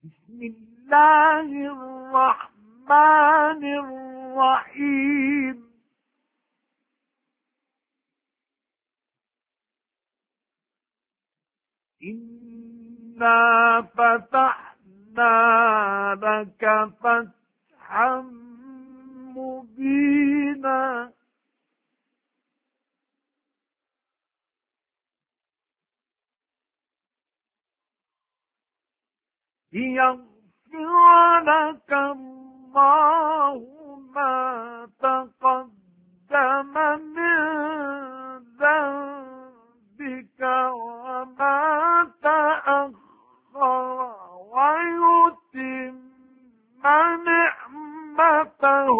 بسم الله الرحمن الرحيم إنا فتحنا لك فتحا مبينا ليغفر لك الله ما تقدم من ذنبك وما تأخر ويتم نعمته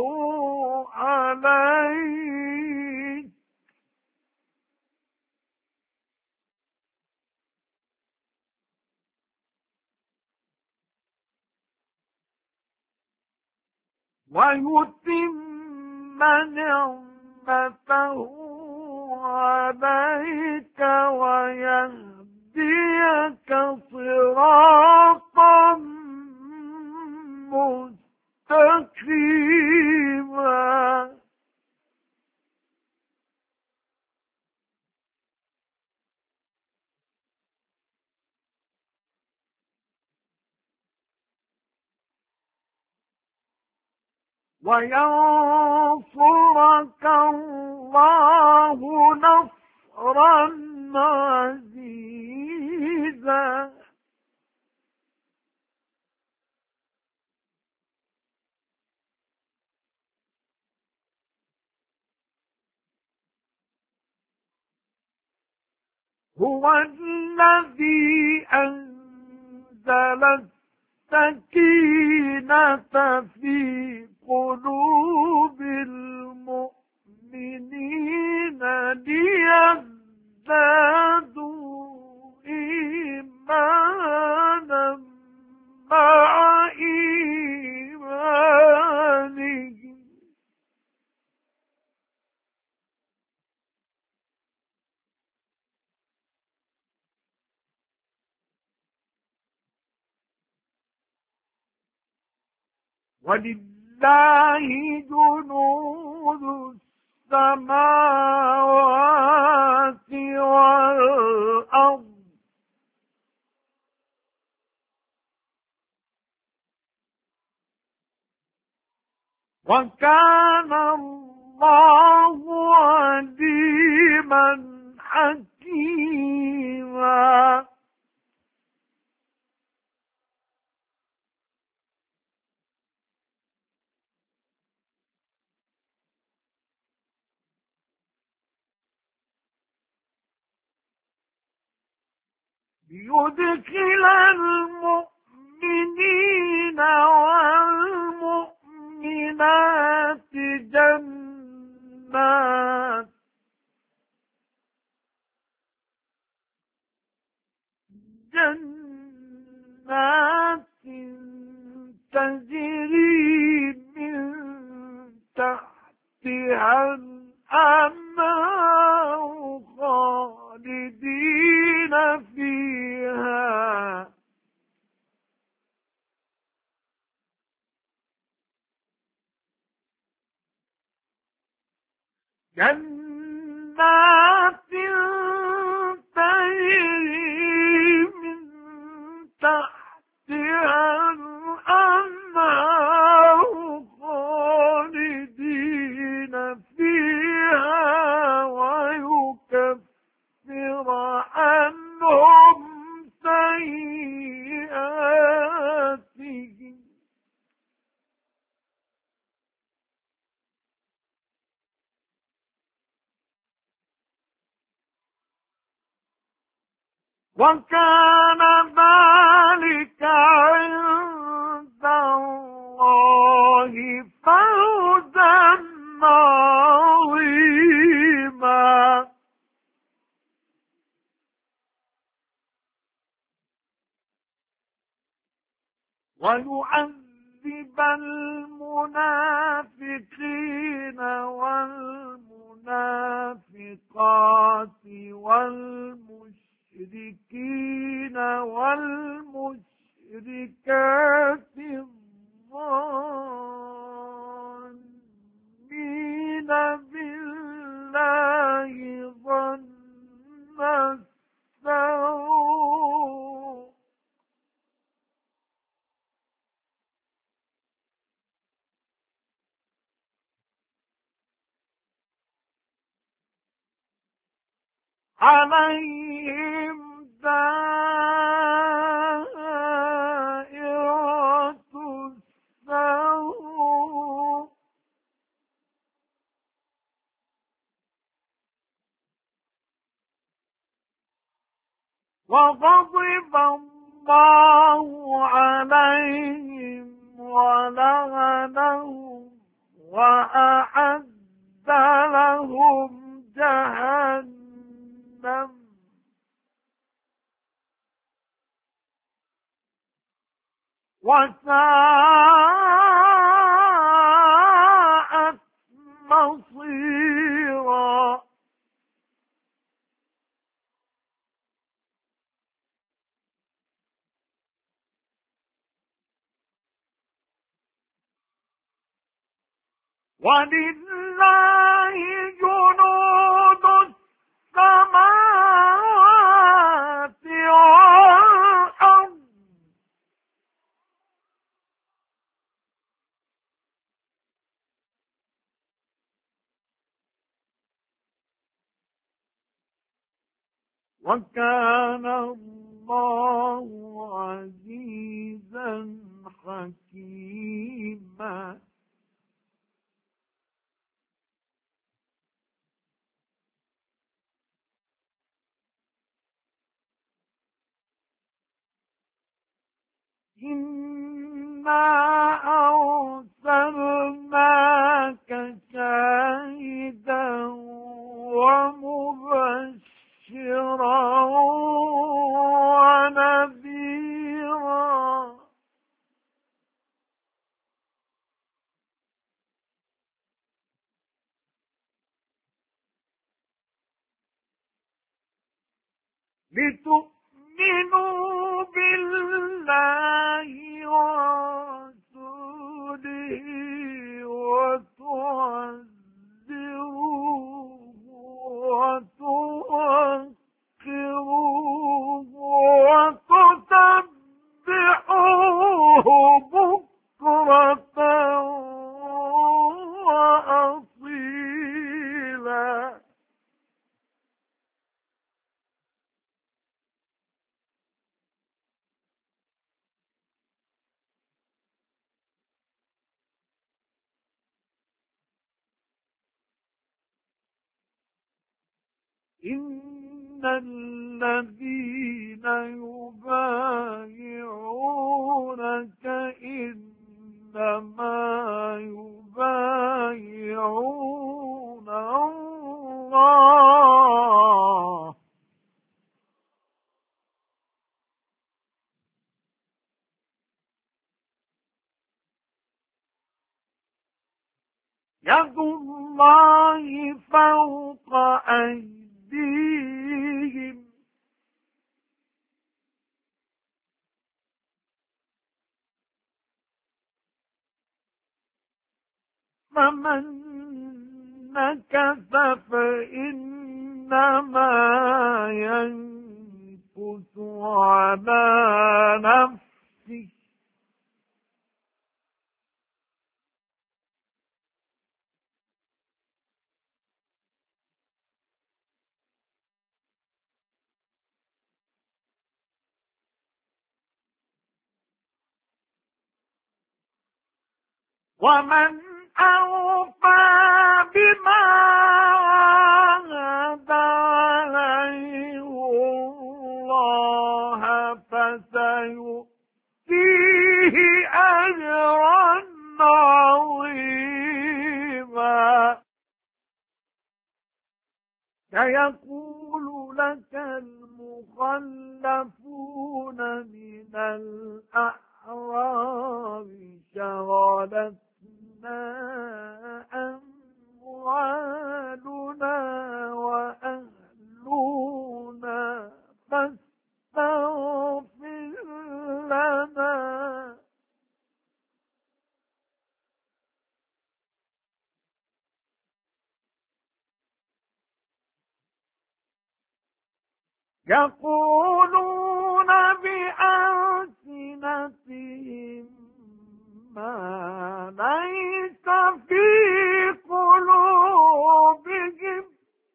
عليك ويهديك صراطا مستقيما وينصرك الله نصرا عزيزا هو الذي أنزل السكينة في قلوب المؤمنين ليزدادوا إيمانا مع إيمانهم ولله جنود السماوات والأرض وكان الله عليما حكيما ليدخل المؤمنين والمؤمنات جنات تجري من تحتها الأنهار خالدين فيها جنات تجري من تحتها الأنهار خالدين فيها ويكفر عنهم سيئاتهم وكان ذلك عند الله فوزا عظيما ويعذب المنافقين والمنافقات والمشركين والمشركات المشركات الظانين بالله ظن السوء عليهم دائرة السوء وغضب الله عليهم ولعنهم وأعد لهم جهنم وساءت مصيرا ولله جنود السماوات والأرض وكان الله عزيزا حكيما إنا أرسلناك شاهدا ومبشرا ونذيرا لتؤمنوا بالله ورسوله وتعزروه وتوقروه وتسبحوه بكرة وأصيلا إن الذين يبايعونك إنما يبايعون الله يد الله فوق أيديهم فمن نكث فإنما ينكث على نفسه ومن أوفى بما عاهد عليه الله فسيؤتيه أجرا عظيما سيقول لك المخلفون من الأعراب شغلتنا أموالنا وأهلنا فاستغفر لنا يقولون بألسنتهم ما ليس في قلوبهم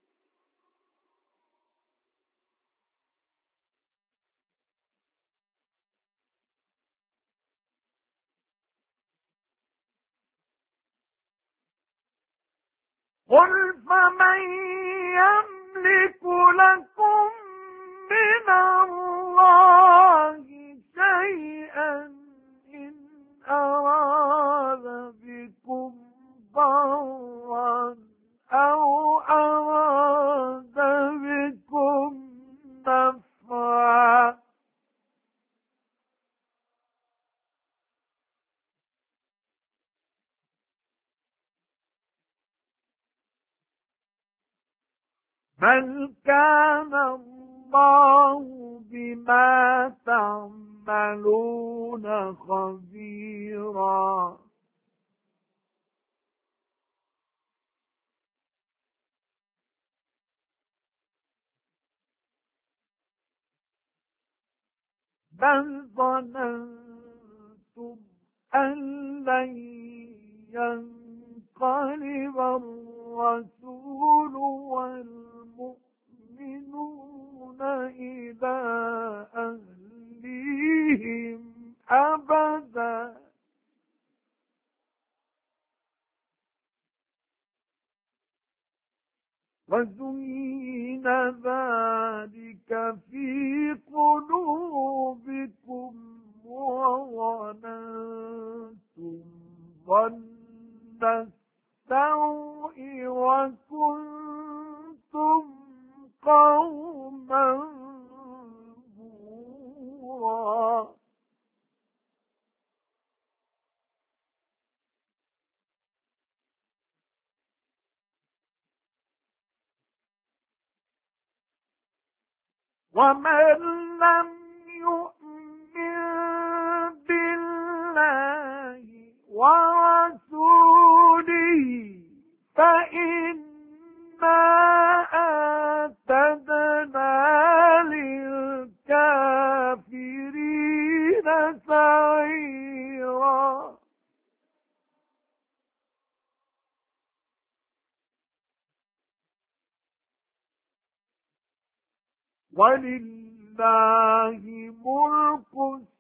قل فمن يملك لكم من الله شيئا إن أراد بكم ضرا أو أراد بكم نفعا بل كان الله بما تعملون خبيرا بل ظننتم أن لن ينقلب الرسول والمؤمنون إلى أهليهم أبدا وزين ذلك في قلوبكم وظننتم ظن السوء وكنتم قوما بورا ومن لم يؤمن بالله ورسوله فإنا أعتدنا للكافرين سعيرا ولله ملك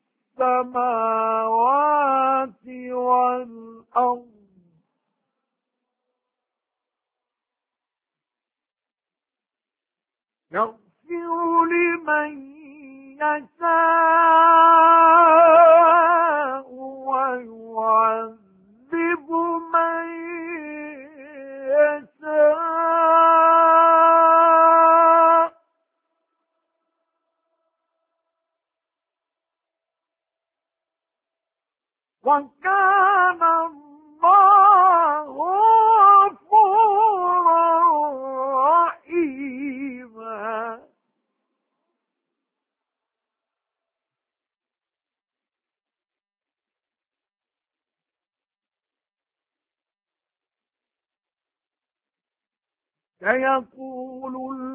السماوات والأرض يغفر لمن يشاء ويعذب من يشاء وكان الله غفورا رحيما سيقول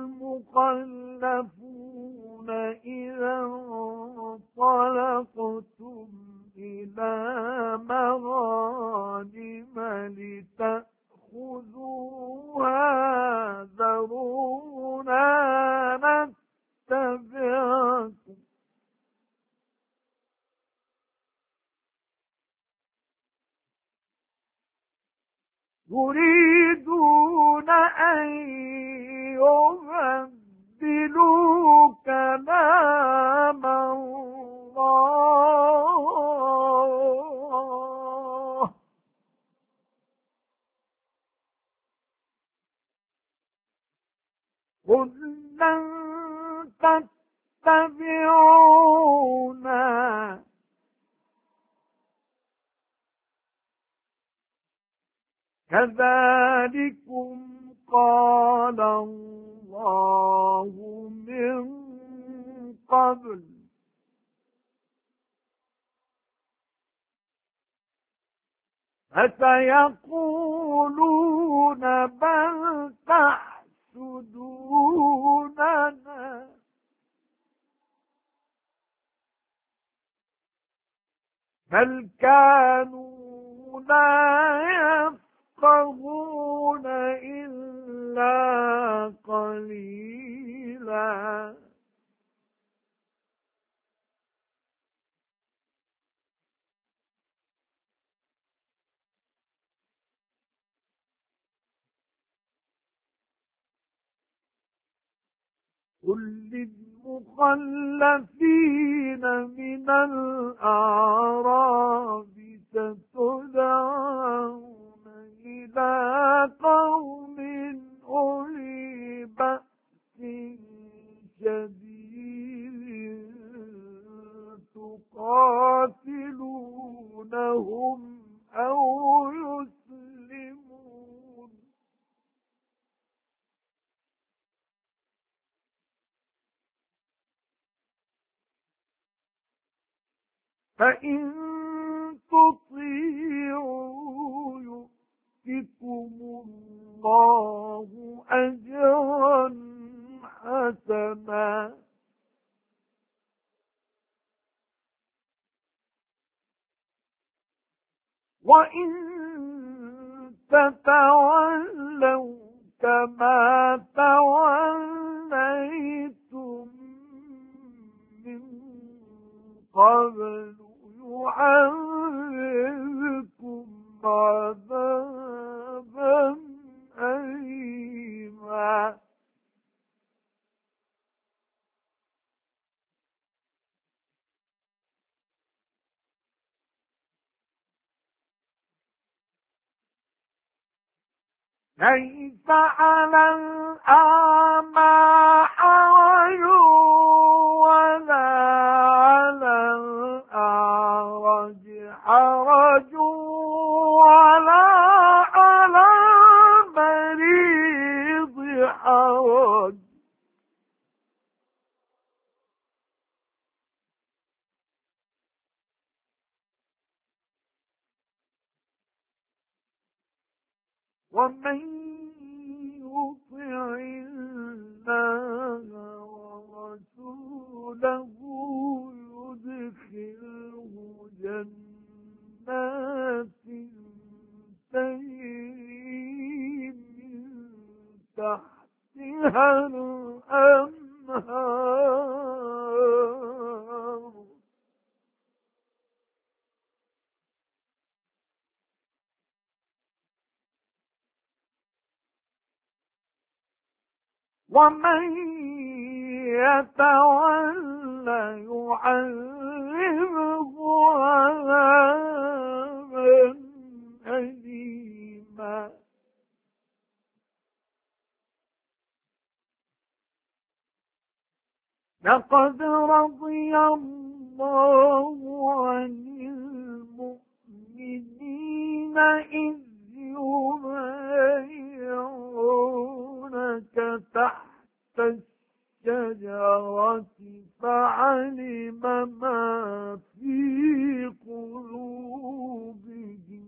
المخلفون إذا انطلقتم إلى مغانم لتأخذوها ذرونا نتبعكم يريدون أن يبدلوا كلام الله قل لن تتبعونا كذلكم قال الله من قبل فسيقولون بل تحسدوننا بل كانوا لا يفقهون إلا قليلا قل للمخلفين من الأعراب ستدعون إلى قوم أولي بأس شديد تقاتلونهم أو يسلمون فإن تطيعوا يؤتكم الله أجرا حسنا وإن تتولوا كما توليتم من قبل يعذبكم عذابا أليما ليس على الأعمى حرج ولا على الأعرج حرج ولا على المريض حرج ومن يطع الله ورسوله يدخله جنات تجري من تحتها الأنهار ومن يتولى يعذبه عذابا أليما لقد رضي الله عن المؤمنين إذ يبايعونك تحت الشجرة فعلم ما في قلوبهم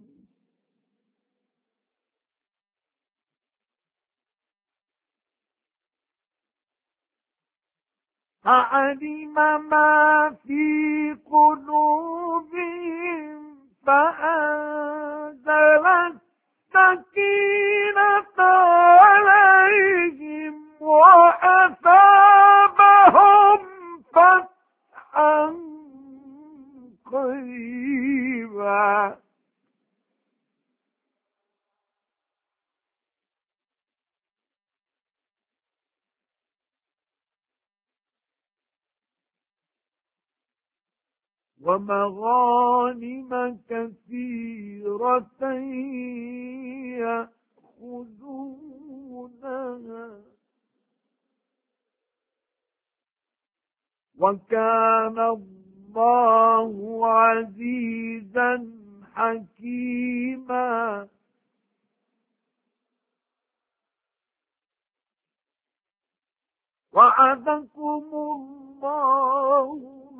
فأنزل السكينة عليهم وأثابهم فتحا قريبا ومغانم كثيرة يأخذونها وكان الله عزيزا حكيما وعدكم الله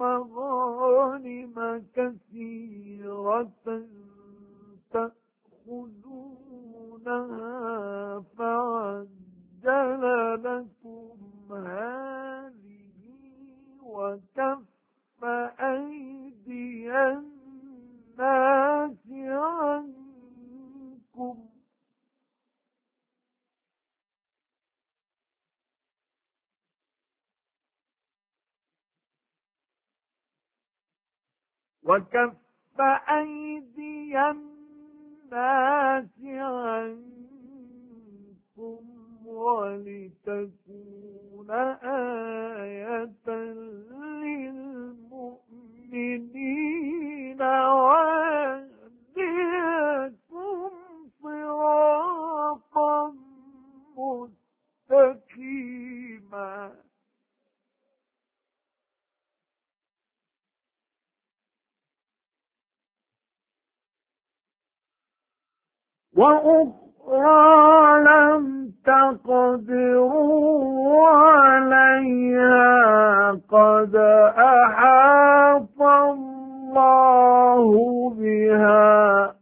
مغانم كثيرة تأخذونها فعجل لكم هذه وكف أيدي وكف أيدي الناس عنكم ولتكون آية للمؤمنين ويهديكم صراطا مستقيما. وأخرى لم تقدروا عليها قد أحاط الله بها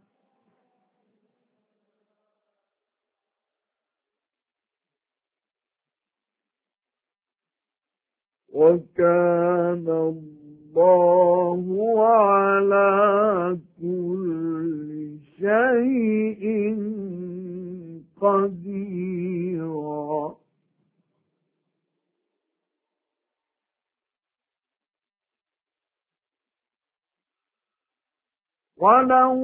وكان الله على كل شيء قديرا. ولو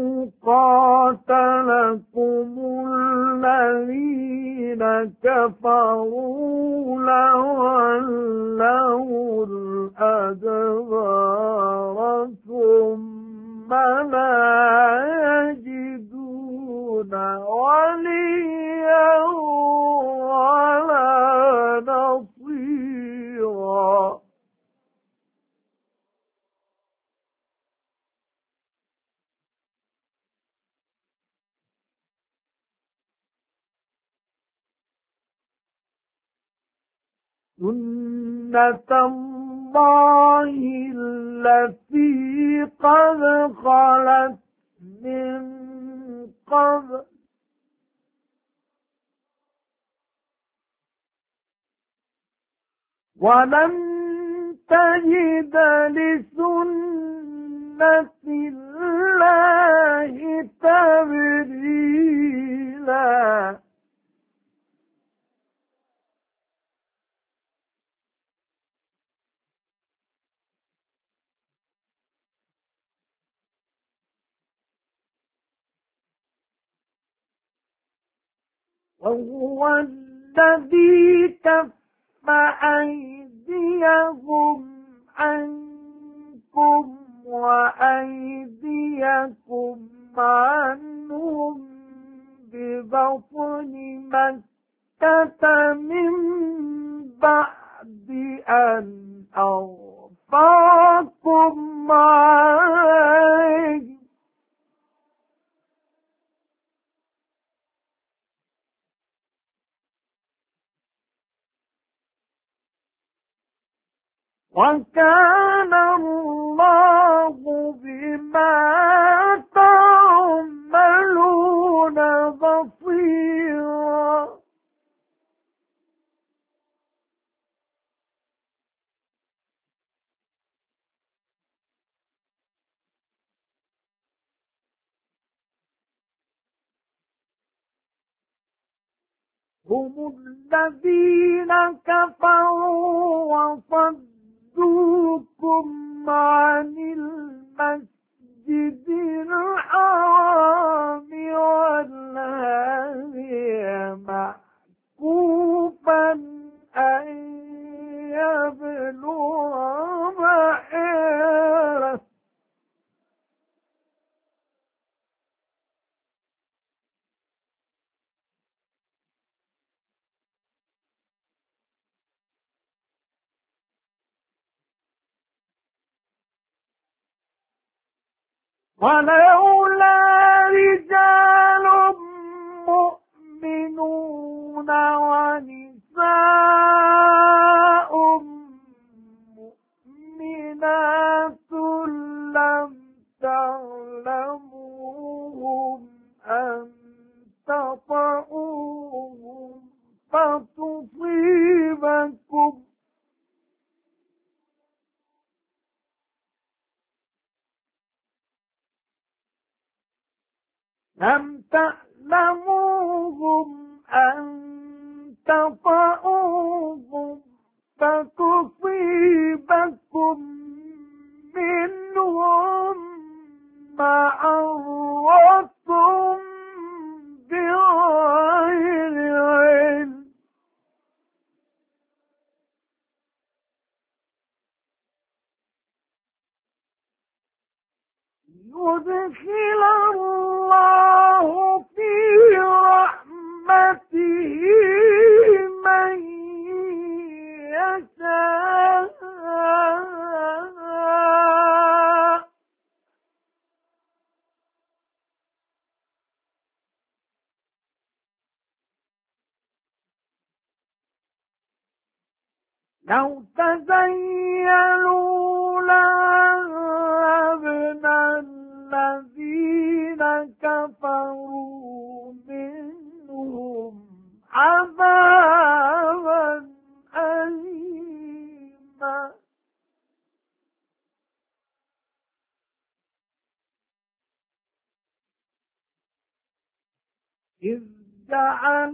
قاتلكم الذين كفروا لولوا الأدبار ثم لا يجدون وليا ولا نصيرا. سنة الله التي قد خلت من قبل ولن تجد لسنة الله تبديلا. وهو الذي كف أيديهم عنكم وأيديكم عنهم ببطن مكة من بعد أن أغفركم عليهم وكان الله بما تعملون بصيرا. هم الذين كفروا وصدوكم عن المسجد الحرام والهدي معكوفا أن يبلغ محله ولولا رجال مؤمنون ونساء مؤمنات لم تعلموهم أن تطؤوهم فتصيبكم لم تعلموهم أن تطؤوهم فتصيبكم منهم يدخل الله في رحمته من يشاء لو تزيلوا لعذبنا الذين كفروا منهم عذابا أليما إذ جعل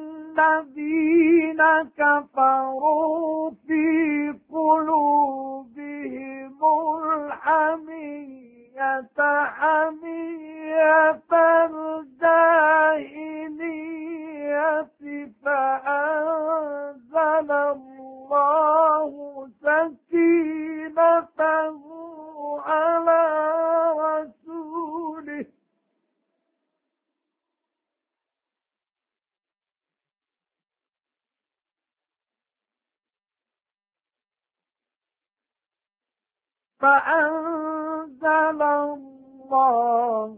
الذين كفروا في قلوبهم الحمية حمية الجاهلية فأنزل الله سكينته على رسوله فأنزل الله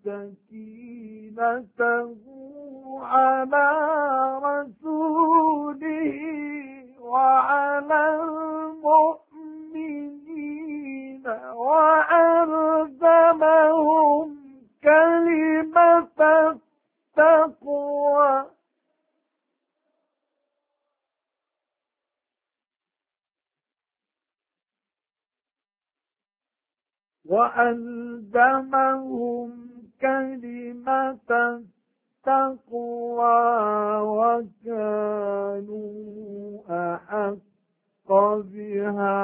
سكينته على رسوله وعلى المؤمنين وألزمهم كلمة التقوى وكانوا أحق بها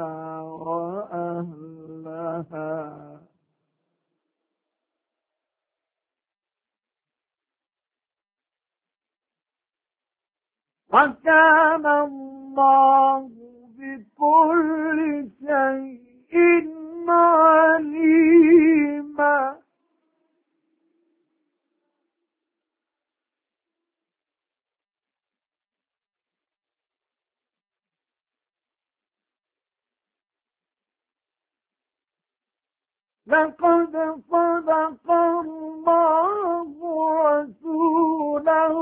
وأهلها وكان الله بكل شيء عليما لقد صدق الله رسوله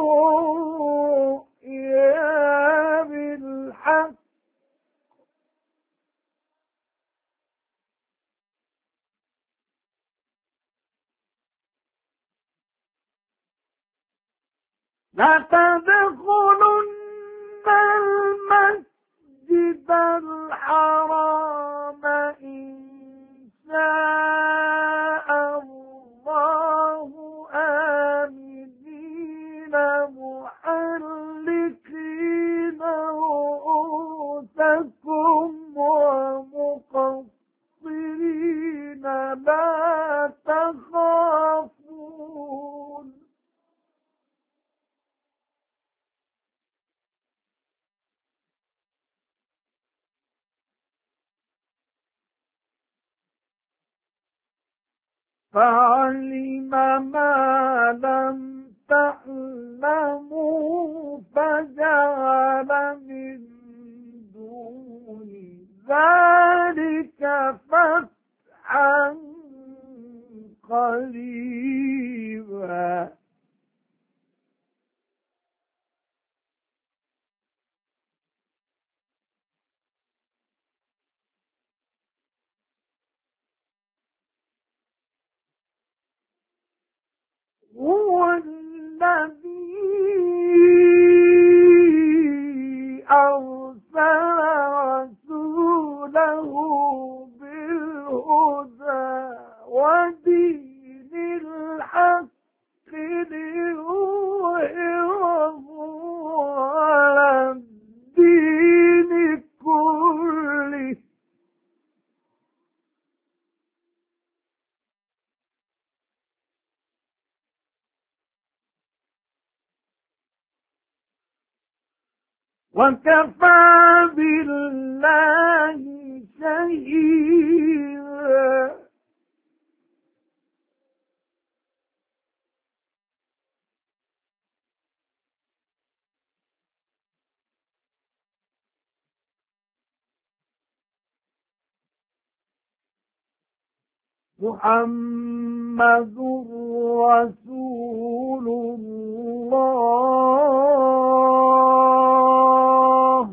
الرؤيا بالحق لتدخلن المسجد الحرام إن شاء الله آمنين محلقين رؤوسكم ومقصرين لا تخافون فعلم ما لم تعلموا فجعل من دون ذلك فتحا قريبا هو الذي أرسل رسوله بالهدى ودين الحق ليظهره على الدين كله وكفى بالله شهيدا محمد رسول الله.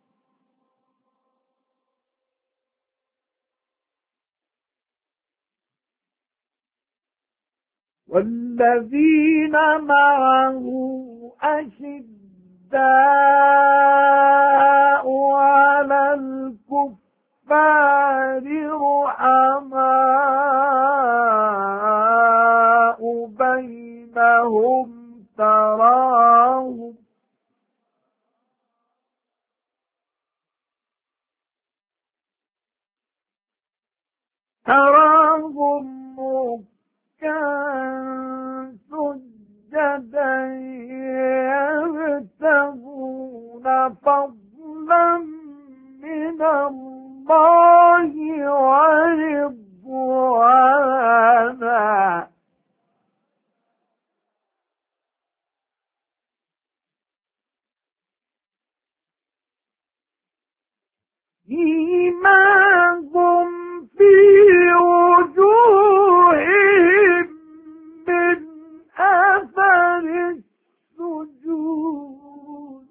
والذين معه أشداء على الكفار رحماء بينهم تراهم ركعا سجدا يبتغون فضلا من الله ورضوانا سيماهم في وجوههم من أثر السجود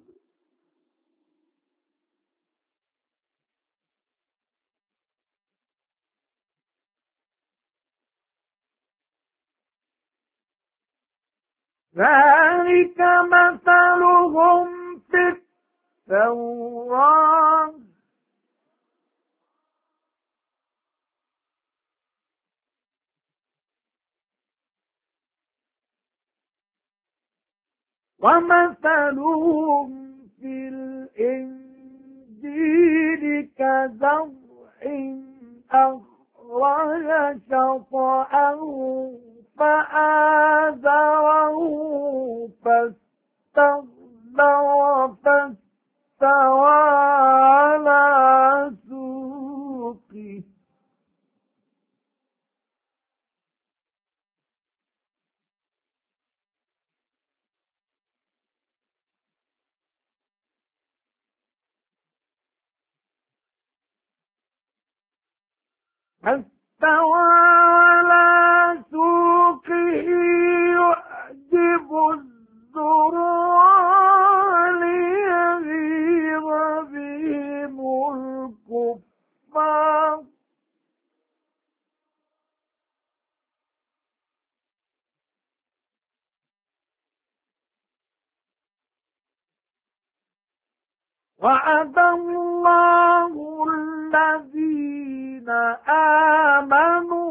ذلك مثلهم في التوراة ومثلهم في الإنجيل كزرع أخرج شطأه فآزره فاستغلظ فاستوى على سوقه يعجب الزراع ليغيظ بهم الكفار وعد الله الذين آمنوا